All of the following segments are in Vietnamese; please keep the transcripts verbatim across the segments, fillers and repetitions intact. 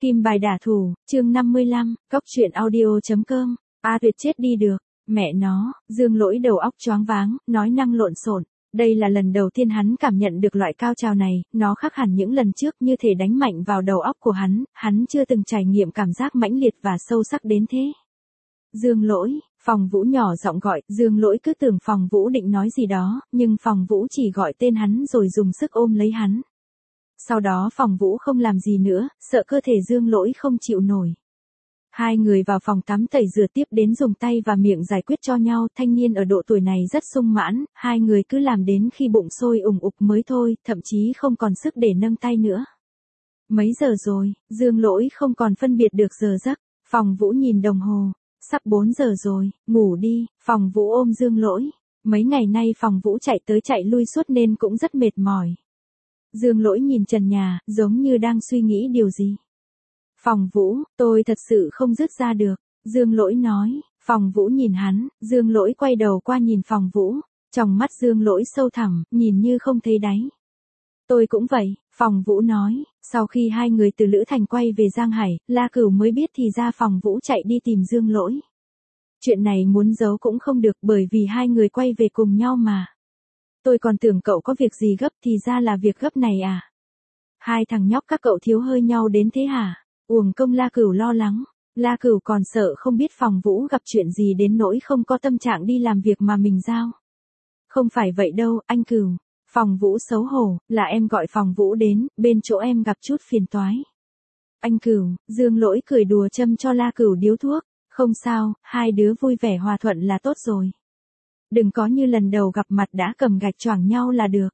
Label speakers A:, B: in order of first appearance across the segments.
A: Kim bài đả thủ, chương năm mươi lăm, cóc truyện audio chấm com. A Tuyệt chết đi được, mẹ nó, Dương Lỗi đầu óc choáng váng, nói năng lộn xộn. Đây là lần đầu tiên hắn cảm nhận được loại cao trào này, nó khác hẳn những lần trước như thể đánh mạnh vào đầu óc của hắn, hắn chưa từng trải nghiệm cảm giác mãnh liệt và sâu sắc đến thế. Dương Lỗi, Phòng Vũ nhỏ giọng gọi, Dương Lỗi cứ tưởng Phòng Vũ định nói gì đó, nhưng Phòng Vũ chỉ gọi tên hắn rồi dùng sức ôm lấy hắn. Sau đó Phòng Vũ không làm gì nữa, sợ cơ thể Dương Lỗi không chịu nổi. Hai người vào phòng tắm tẩy rửa tiếp đến dùng tay và miệng giải quyết cho nhau, thanh niên ở độ tuổi này rất sung mãn, hai người cứ làm đến khi bụng sôi ủng ục mới thôi, thậm chí không còn sức để nâng tay nữa. Mấy giờ rồi, Dương Lỗi không còn phân biệt được giờ giấc, Phòng Vũ nhìn đồng hồ, sắp bốn giờ rồi, ngủ đi, Phòng Vũ ôm Dương Lỗi. Mấy ngày nay Phòng Vũ chạy tới chạy lui suốt nên cũng rất mệt mỏi. Dương Lỗi nhìn trần nhà, giống như đang suy nghĩ điều gì. Phòng Vũ, tôi thật sự không dứt ra được, Dương Lỗi nói. Phòng Vũ nhìn hắn, Dương Lỗi quay đầu qua nhìn Phòng Vũ, trong mắt Dương Lỗi sâu thẳm, nhìn như không thấy đáy. Tôi cũng vậy, Phòng Vũ nói. Sau khi hai người từ Lữ Thành quay về Giang Hải, La Cửu mới biết thì ra Phòng Vũ chạy đi tìm Dương Lỗi. Chuyện này muốn giấu cũng không được bởi vì hai người quay về cùng nhau mà. Tôi còn tưởng cậu có việc gì gấp thì ra là việc gấp này à. Hai thằng nhóc các cậu thiếu hơi nhau đến thế hả? Uổng công La Cửu lo lắng. La Cửu còn sợ không biết Phòng Vũ gặp chuyện gì đến nỗi không có tâm trạng đi làm việc mà mình giao. Không phải vậy đâu, anh Cửu. Phòng Vũ xấu hổ, là em gọi Phòng Vũ đến, bên chỗ em gặp chút phiền toái. Anh Cửu, Dương Lỗi cười đùa châm cho La Cửu điếu thuốc. Không sao, hai đứa vui vẻ hòa thuận là tốt rồi. Đừng có như lần đầu gặp mặt đã cầm gạch choảng nhau là được.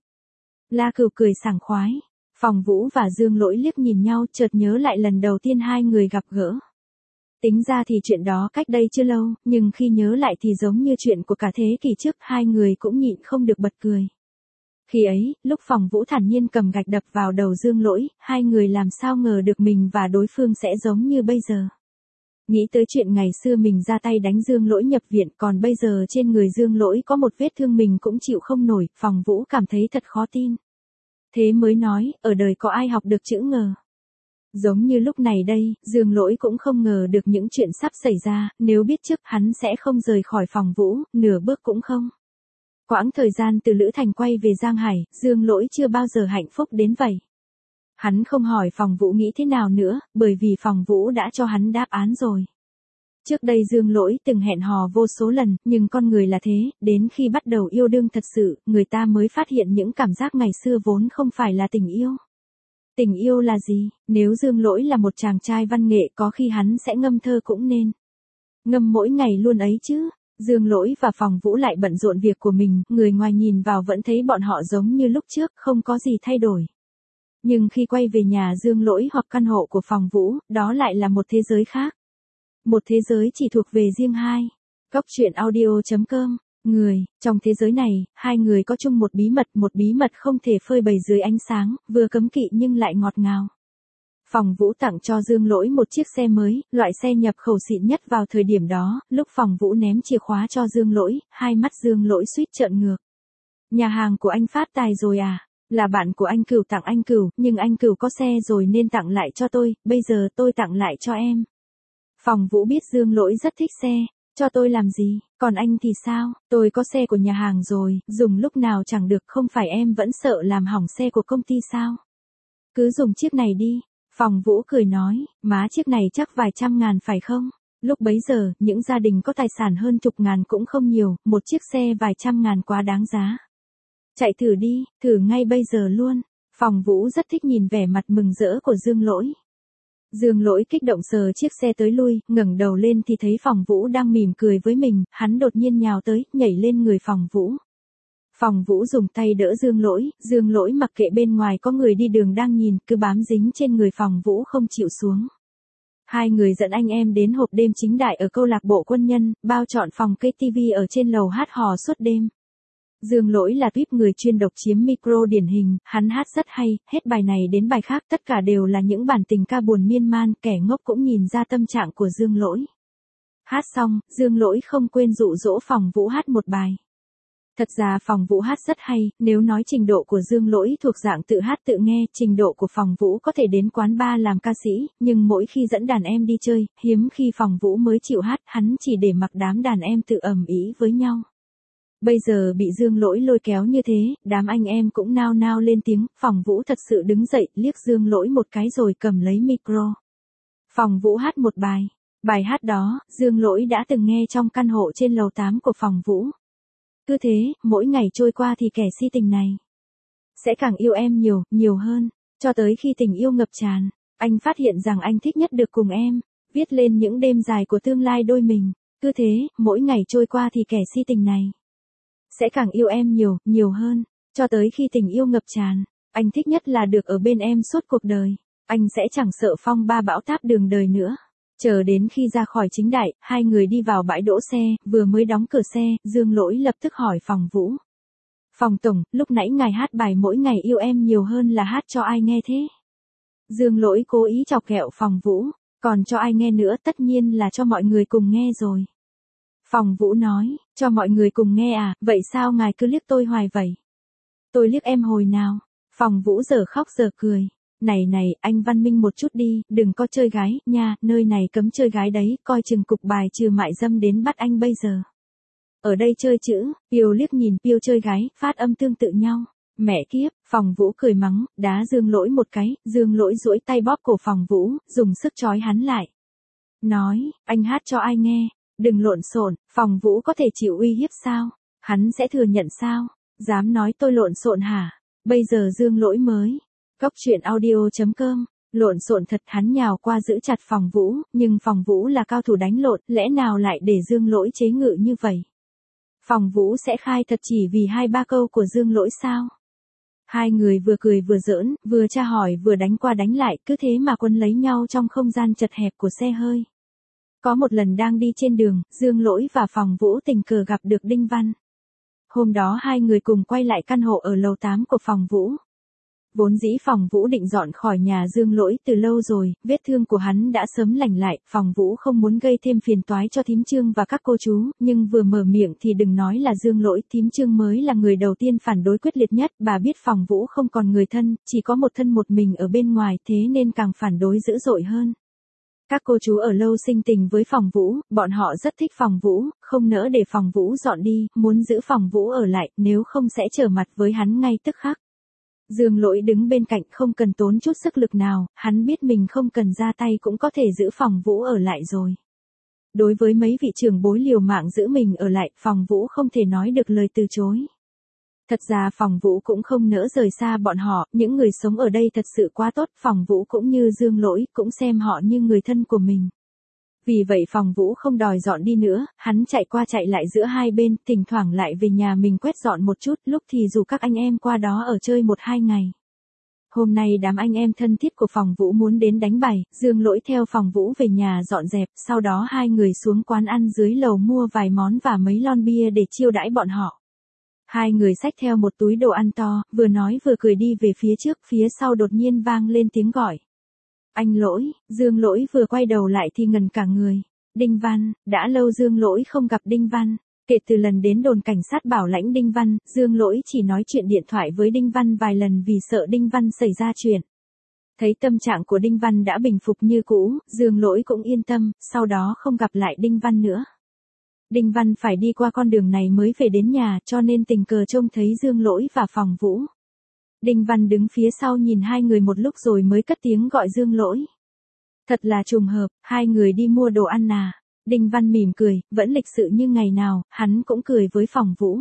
A: La Cửu cười sảng khoái. Phòng Vũ và Dương Lỗi liếc nhìn nhau chợt nhớ lại lần đầu tiên hai người gặp gỡ. Tính ra thì chuyện đó cách đây chưa lâu, nhưng khi nhớ lại thì giống như chuyện của cả thế kỷ trước, hai người cũng nhịn không được bật cười. Khi ấy, lúc Phòng Vũ thản nhiên cầm gạch đập vào đầu Dương Lỗi, hai người làm sao ngờ được mình và đối phương sẽ giống như bây giờ. Nghĩ tới chuyện ngày xưa mình ra tay đánh Dương Lỗi nhập viện, còn bây giờ trên người Dương Lỗi có một vết thương mình cũng chịu không nổi, Phòng Vũ cảm thấy thật khó tin. Thế mới nói, ở đời có ai học được chữ ngờ. Giống như lúc này đây, Dương Lỗi cũng không ngờ được những chuyện sắp xảy ra, nếu biết trước hắn sẽ không rời khỏi Phòng Vũ, nửa bước cũng không. Quãng thời gian từ Lữ Thành quay về Giang Hải, Dương Lỗi chưa bao giờ hạnh phúc đến vậy. Hắn không hỏi Phòng Vũ nghĩ thế nào nữa, bởi vì Phòng Vũ đã cho hắn đáp án rồi. Trước đây Dương Lỗi từng hẹn hò vô số lần, nhưng con người là thế, đến khi bắt đầu yêu đương thật sự, người ta mới phát hiện những cảm giác ngày xưa vốn không phải là tình yêu. Tình yêu là gì? Nếu Dương Lỗi là một chàng trai văn nghệ có khi hắn sẽ ngâm thơ cũng nên. Ngâm mỗi ngày luôn ấy chứ. Dương Lỗi và Phòng Vũ lại bận rộn việc của mình, người ngoài nhìn vào vẫn thấy bọn họ giống như lúc trước, không có gì thay đổi. Nhưng khi quay về nhà Dương Lỗi hoặc căn hộ của Phòng Vũ, đó lại là một thế giới khác. Một thế giới chỉ thuộc về riêng hai. Cóc truyện audio chấm com. Người, trong thế giới này, hai người có chung một bí mật, một bí mật không thể phơi bày dưới ánh sáng, vừa cấm kỵ nhưng lại ngọt ngào. Phòng Vũ tặng cho Dương Lỗi một chiếc xe mới, loại xe nhập khẩu xịn nhất vào thời điểm đó, lúc Phòng Vũ ném chìa khóa cho Dương Lỗi, hai mắt Dương Lỗi suýt trợn ngược. Nhà hàng của anh phát tài rồi à? Là bạn của anh Cửu tặng anh Cửu, nhưng anh Cửu có xe rồi nên tặng lại cho tôi, bây giờ tôi tặng lại cho em. Phòng Vũ biết Dương Lỗi rất thích xe, cho tôi làm gì, còn anh thì sao, tôi có xe của nhà hàng rồi, dùng lúc nào chẳng được, không phải em vẫn sợ làm hỏng xe của công ty sao? Cứ dùng chiếc này đi, Phòng Vũ cười nói, má chiếc này chắc vài trăm ngàn phải không? Lúc bấy giờ, những gia đình có tài sản hơn chục ngàn cũng không nhiều, một chiếc xe vài trăm ngàn quá đáng giá. Chạy thử đi, thử ngay bây giờ luôn. Phòng Vũ rất thích nhìn vẻ mặt mừng rỡ của Dương Lỗi. Dương Lỗi kích động sờ chiếc xe tới lui, ngẩng đầu lên thì thấy Phòng Vũ đang mỉm cười với mình, hắn đột nhiên nhào tới, nhảy lên người Phòng Vũ. Phòng Vũ dùng tay đỡ Dương Lỗi, Dương Lỗi mặc kệ bên ngoài có người đi đường đang nhìn, cứ bám dính trên người Phòng Vũ không chịu xuống. Hai người dẫn anh em đến hộp đêm chính đại ở câu lạc bộ quân nhân, bao trọn phòng cây tivi ở trên lầu hát hò suốt đêm. Dương Lỗi là tuýp người chuyên độc chiếm micro điển hình, hắn hát rất hay, hết bài này đến bài khác tất cả đều là những bản tình ca buồn miên man, kẻ ngốc cũng nhìn ra tâm trạng của Dương Lỗi. Hát xong, Dương Lỗi không quên dụ dỗ Phòng Vũ hát một bài. Thật ra Phòng Vũ hát rất hay, nếu nói trình độ của Dương Lỗi thuộc dạng tự hát tự nghe, trình độ của Phòng Vũ có thể đến quán bar làm ca sĩ, nhưng mỗi khi dẫn đàn em đi chơi, hiếm khi Phòng Vũ mới chịu hát, hắn chỉ để mặc đám đàn em tự ầm ĩ với nhau. Bây giờ bị Dương Lỗi lôi kéo như thế, đám anh em cũng nao nao lên tiếng, Phòng Vũ thật sự đứng dậy, liếc Dương Lỗi một cái rồi cầm lấy micro. Phòng Vũ hát một bài. Bài hát đó, Dương Lỗi đã từng nghe trong căn hộ trên lầu tám của Phòng Vũ. Cứ thế, mỗi ngày trôi qua thì kẻ si tình này sẽ càng yêu em nhiều, nhiều hơn, cho tới khi tình yêu ngập tràn, anh phát hiện rằng anh thích nhất được cùng em, viết lên những đêm dài của tương lai đôi mình. Cứ thế, mỗi ngày trôi qua thì kẻ si tình này sẽ càng yêu em nhiều, nhiều hơn, cho tới khi tình yêu ngập tràn, anh thích nhất là được ở bên em suốt cuộc đời, anh sẽ chẳng sợ phong ba bão táp đường đời nữa. Chờ đến khi ra khỏi chính đại, hai người đi vào bãi đỗ xe, vừa mới đóng cửa xe, Dương Lỗi lập tức hỏi Phòng Vũ. Phòng tổng, lúc nãy ngài hát bài mỗi ngày yêu em nhiều hơn là hát cho ai nghe thế? Dương Lỗi cố ý chọc ghẹo Phòng Vũ, còn cho ai nghe nữa tất nhiên là cho mọi người cùng nghe rồi. Phòng Vũ nói, cho mọi người cùng nghe à, vậy sao ngài cứ liếc tôi hoài vậy? Tôi liếc em hồi nào? Phòng Vũ giờ khóc giờ cười. Này này, anh văn minh một chút đi, đừng có chơi gái, nha, nơi này cấm chơi gái đấy, coi chừng cục bài trừ mại dâm đến bắt anh bây giờ. Ở đây chơi chữ, Piêu liếc nhìn Piêu chơi gái, phát âm tương tự nhau. Mẹ kiếp, Phòng Vũ cười mắng, đá Dương Lỗi một cái, Dương Lỗi duỗi tay bóp cổ Phòng Vũ, dùng sức trói hắn lại. Nói, anh hát cho ai nghe, đừng lộn xộn. Phòng Vũ có thể chịu uy hiếp sao? Hắn sẽ thừa nhận sao? Dám nói tôi lộn xộn hả? Bây giờ Dương Lỗi mới. Cốc truyện audio chấm com, lộn xộn thật, hắn nhào qua giữ chặt Phòng Vũ, nhưng Phòng Vũ là cao thủ đánh lộn, lẽ nào lại để Dương Lỗi chế ngự như vậy? Phòng Vũ sẽ khai thật chỉ vì hai ba câu của Dương Lỗi sao? Hai người vừa cười vừa giỡn, vừa tra hỏi vừa đánh qua đánh lại, cứ thế mà quấn lấy nhau trong không gian chật hẹp của xe hơi. Có một lần đang đi trên đường, Dương Lỗi và Phòng Vũ tình cờ gặp được Đinh Văn. Hôm đó hai người cùng quay lại căn hộ ở lầu tám của Phòng Vũ. Vốn dĩ Phòng Vũ định dọn khỏi nhà Dương Lỗi từ lâu rồi, vết thương của hắn đã sớm lành lại, Phòng Vũ không muốn gây thêm phiền toái cho thím Trương và các cô chú, nhưng vừa mở miệng thì đừng nói là Dương Lỗi, thím Trương mới là người đầu tiên phản đối quyết liệt nhất, bà biết Phòng Vũ không còn người thân, chỉ có một thân một mình ở bên ngoài, thế nên càng phản đối dữ dội hơn. Các cô chú ở lâu sinh tình với Phòng Vũ, bọn họ rất thích Phòng Vũ, không nỡ để Phòng Vũ dọn đi, muốn giữ Phòng Vũ ở lại, nếu không sẽ trở mặt với hắn ngay tức khắc. Dương Lỗi đứng bên cạnh không cần tốn chút sức lực nào, hắn biết mình không cần ra tay cũng có thể giữ Phòng Vũ ở lại rồi. Đối với mấy vị trưởng bối liều mạng giữ mình ở lại, Phòng Vũ không thể nói được lời từ chối. Thật ra Phòng Vũ cũng không nỡ rời xa bọn họ, những người sống ở đây thật sự quá tốt, Phòng Vũ cũng như Dương Lỗi, cũng xem họ như người thân của mình. Vì vậy Phòng Vũ không đòi dọn đi nữa, hắn chạy qua chạy lại giữa hai bên, thỉnh thoảng lại về nhà mình quét dọn một chút, lúc thì rủ các anh em qua đó ở chơi một hai ngày. Hôm nay đám anh em thân thiết của Phòng Vũ muốn đến đánh bài, Dương Lỗi theo Phòng Vũ về nhà dọn dẹp, sau đó hai người xuống quán ăn dưới lầu mua vài món và mấy lon bia để chiêu đãi bọn họ. Hai người xách theo một túi đồ ăn to, vừa nói vừa cười đi về phía trước, phía sau đột nhiên vang lên tiếng gọi. Anh Lỗi, Dương Lỗi vừa quay đầu lại thì ngần cả người. Đinh Văn, đã lâu Dương Lỗi không gặp Đinh Văn. Kể từ lần đến đồn cảnh sát bảo lãnh Đinh Văn, Dương Lỗi chỉ nói chuyện điện thoại với Đinh Văn vài lần vì sợ Đinh Văn xảy ra chuyện. Thấy tâm trạng của Đinh Văn đã bình phục như cũ, Dương Lỗi cũng yên tâm, sau đó không gặp lại Đinh Văn nữa. Đinh Văn phải đi qua con đường này mới về đến nhà, cho nên tình cờ trông thấy Dương Lỗi và Phòng Vũ. Đinh Văn đứng phía sau nhìn hai người một lúc rồi mới cất tiếng gọi Dương Lỗi. Thật là trùng hợp, hai người đi mua đồ ăn à. Đinh Văn mỉm cười, vẫn lịch sự như ngày nào, hắn cũng cười với Phòng Vũ.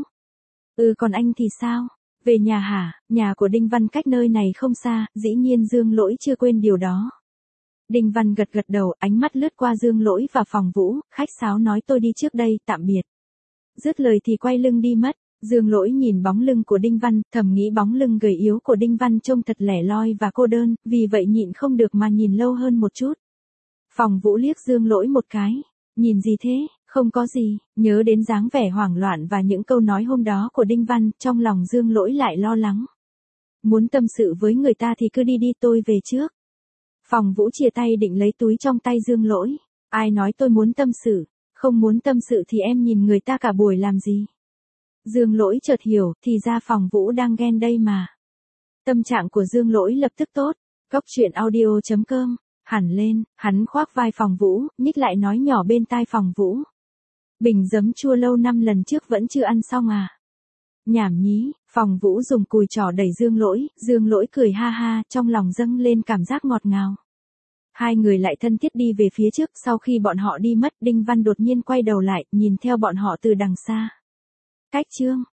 A: Ừ còn anh thì sao? Về nhà hả? Nhà của Đinh Văn cách nơi này không xa, dĩ nhiên Dương Lỗi chưa quên điều đó. Đinh Văn gật gật đầu, ánh mắt lướt qua Dương Lỗi và Phòng Vũ, khách sáo nói tôi đi trước đây, tạm biệt. Dứt lời thì quay lưng đi mất. Dương Lỗi nhìn bóng lưng của Đinh Văn, thầm nghĩ bóng lưng gầy yếu của Đinh Văn trông thật lẻ loi và cô đơn, vì vậy nhịn không được mà nhìn lâu hơn một chút. Phòng Vũ liếc Dương Lỗi một cái. Nhìn gì thế? Không có gì, nhớ đến dáng vẻ hoảng loạn và những câu nói hôm đó của Đinh Văn, trong lòng Dương Lỗi lại lo lắng. Muốn tâm sự với người ta thì cứ đi đi, tôi về trước. Phòng Vũ chìa tay định lấy túi trong tay Dương Lỗi. Ai nói tôi muốn tâm sự? Không muốn tâm sự thì em nhìn người ta cả buổi làm gì? Dương Lỗi chợt hiểu, thì ra Phòng Vũ đang ghen đây mà. Tâm trạng của Dương Lỗi lập tức tốt. Cốc truyện audio chấm com. Hẳn lên, hắn khoác vai Phòng Vũ, nhích lại nói nhỏ bên tai Phòng Vũ. Bình giấm chua lâu năm lần trước vẫn chưa ăn xong à? Nhảm nhí, Phòng Vũ dùng cùi trỏ đẩy Dương Lỗi, Dương Lỗi cười ha ha, trong lòng dâng lên cảm giác ngọt ngào. Hai người lại thân thiết đi về phía trước, sau khi bọn họ đi mất, Đinh Văn đột nhiên quay đầu lại, nhìn theo bọn họ từ đằng xa. Cách chương